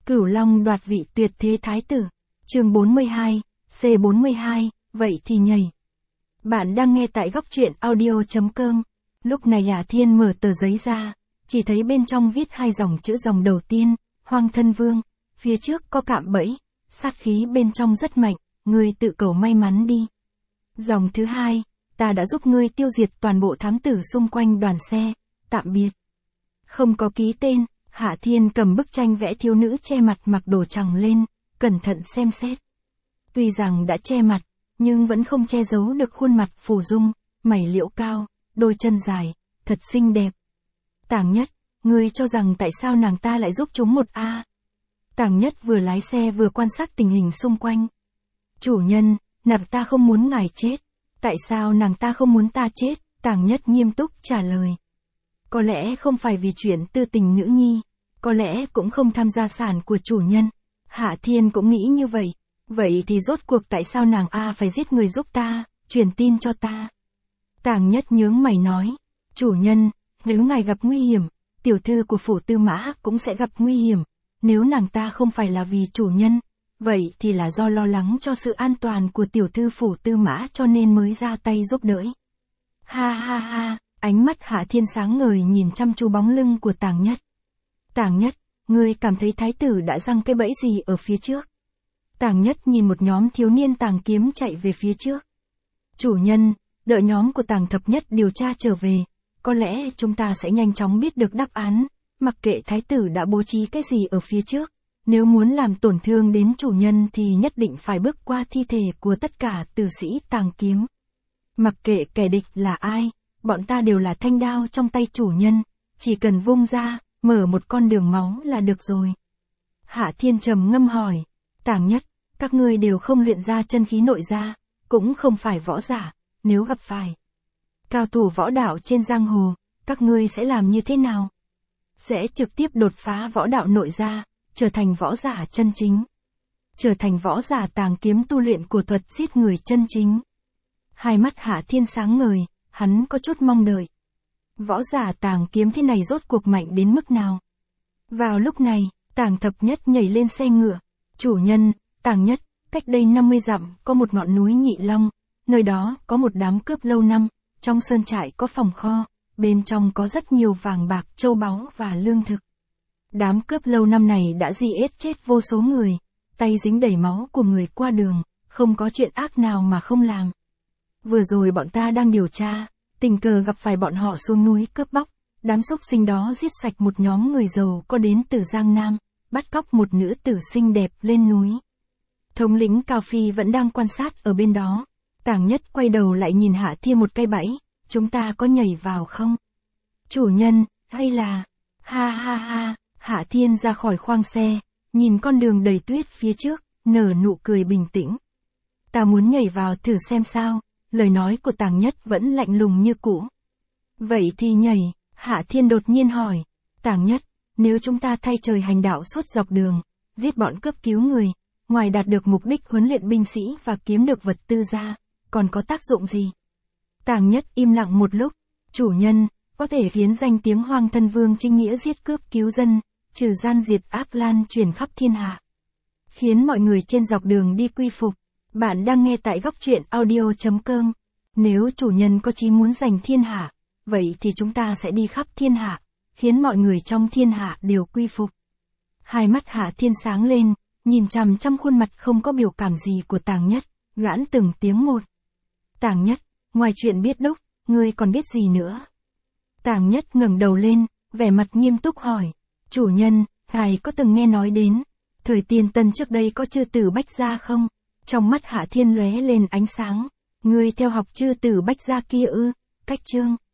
Cửu Long đoạt vị tuyệt thế thái tử. Chương 42, C42, vậy thì nhảy. Bạn đang nghe tại góc truyện audio.com. Lúc này Hạ Thiên mở tờ giấy ra, chỉ thấy bên trong viết hai dòng chữ. Dòng đầu tiên, Hoang Thân Vương, phía trước có cạm bẫy, sát khí bên trong rất mạnh, ngươi tự cầu may mắn đi. Dòng thứ hai, ta đã giúp ngươi tiêu diệt toàn bộ thám tử xung quanh đoàn xe, tạm biệt. Không có ký tên, Hạ Thiên cầm bức tranh vẽ thiếu nữ che mặt mặc đồ trắng lên, cẩn thận xem xét. Tuy rằng đã che mặt, nhưng vẫn không che giấu được khuôn mặt phù dung, mày liễu cao, đôi chân dài, thật xinh đẹp. Tàng Nhất, ngươi cho rằng tại sao nàng ta lại giúp chúng một a? Tàng Nhất vừa lái xe vừa quan sát tình hình xung quanh. Chủ nhân, nàng ta không muốn ngài chết. Tại sao nàng ta không muốn ta chết? Tàng Nhất nghiêm túc trả lời. Có lẽ không phải vì chuyện tư tình nữ nhi, có lẽ cũng không tham gia sản của chủ nhân. Hạ Thiên cũng nghĩ như vậy. Vậy thì rốt cuộc tại sao nàng phải giết người giúp ta, truyền tin cho ta? Tàng Nhất nhướng mày nói, chủ nhân, nếu ngài gặp nguy hiểm, tiểu thư của phủ Tư Mã cũng sẽ gặp nguy hiểm. Nếu nàng ta không phải là vì chủ nhân, vậy thì là do lo lắng cho sự an toàn của tiểu thư phủ Tư Mã cho nên mới ra tay giúp đỡ. Ha ha ha, ánh mắt Hạ Thiên sáng ngời nhìn chăm chú bóng lưng của Tàng Nhất. Tàng Nhất, ngươi cảm thấy thái tử đã giăng cái bẫy gì ở phía trước? Tàng Nhất nhìn một nhóm thiếu niên tàng kiếm chạy về phía trước. Chủ nhân, đợi nhóm của Tàng Thập Nhất điều tra trở về, có lẽ chúng ta sẽ nhanh chóng biết được đáp án, mặc kệ thái tử đã bố trí cái gì ở phía trước. Nếu muốn làm tổn thương đến chủ nhân thì nhất định phải bước qua thi thể của tất cả tử sĩ tàng kiếm. Mặc kệ kẻ địch là ai, bọn ta đều là thanh đao trong tay chủ nhân, chỉ cần vung ra, mở một con đường máu là được rồi. Hạ Thiên trầm ngâm hỏi, Tàng Nhất, các ngươi đều không luyện ra chân khí nội gia, cũng không phải võ giả, nếu gặp phải cao thủ võ đạo trên giang hồ, các ngươi sẽ làm như thế nào? Sẽ trực tiếp đột phá võ đạo nội gia, trở thành võ giả chân chính. Trở thành võ giả tàng kiếm tu luyện của thuật giết người chân chính. Hai mắt Hạ Thiên sáng ngời, hắn có chút mong đợi. Võ giả tàng kiếm thế này rốt cuộc mạnh đến mức nào? Vào lúc này, Tàng Thập Nhất nhảy lên xe ngựa. Chủ nhân, Tàng Nhất, cách đây 50 dặm có một ngọn núi Nhị Long, nơi đó có một đám cướp lâu năm, trong sơn trại có phòng kho, bên trong có rất nhiều vàng bạc, châu báu và lương thực. Đám cướp lâu năm này đã giết chết vô số người, tay dính đầy máu của người qua đường, không có chuyện ác nào mà không làm. Vừa rồi bọn ta đang điều tra, tình cờ gặp phải bọn họ xuống núi cướp bóc, đám xúc sinh đó giết sạch một nhóm người giàu có đến từ Giang Nam, bắt cóc một nữ tử xinh đẹp lên núi. Thống lĩnh Cao Phi vẫn đang quan sát ở bên đó. Tàng Nhất quay đầu lại nhìn Hạ Thiên một cái bẫy, chúng ta có nhảy vào không? Chủ nhân, hay là... Ha ha ha, Hạ Thiên ra khỏi khoang xe, nhìn con đường đầy tuyết phía trước, nở nụ cười bình tĩnh. Ta muốn nhảy vào thử xem sao, lời nói của Tàng Nhất vẫn lạnh lùng như cũ. Vậy thì nhảy, Hạ Thiên đột nhiên hỏi, Tàng Nhất, nếu chúng ta thay trời hành đạo suốt dọc đường, giết bọn cướp cứu người, ngoài đạt được mục đích huấn luyện binh sĩ và kiếm được vật tư ra, còn có tác dụng gì? Tàng Nhất im lặng một lúc, chủ nhân, có thể khiến danh tiếng Hoang Thân Vương chính nghĩa giết cướp cứu dân, trừ gian diệt ác lan truyền khắp thiên hạ, khiến mọi người trên dọc đường đi quy phục. Bạn đang nghe tại góc truyện audio.com. Nếu chủ nhân có chí muốn giành thiên hạ, vậy thì chúng ta sẽ đi khắp thiên hạ, khiến mọi người trong thiên hạ đều quy phục. Hai mắt Hạ Thiên sáng lên, nhìn chằm chằm khuôn mặt không có biểu cảm gì của Tàng Nhất, gãn từng tiếng một. Tàng Nhất, ngoài chuyện biết đúc, ngươi còn biết gì nữa? Tàng Nhất ngẩng đầu lên, vẻ mặt nghiêm túc hỏi, chủ nhân, ngài có từng nghe nói đến thời Tiên Tân trước đây có chư tử Bách Gia không? Trong mắt Hạ Thiên lóe lên ánh sáng, ngươi theo học chư tử Bách Gia kia ư? Cách chương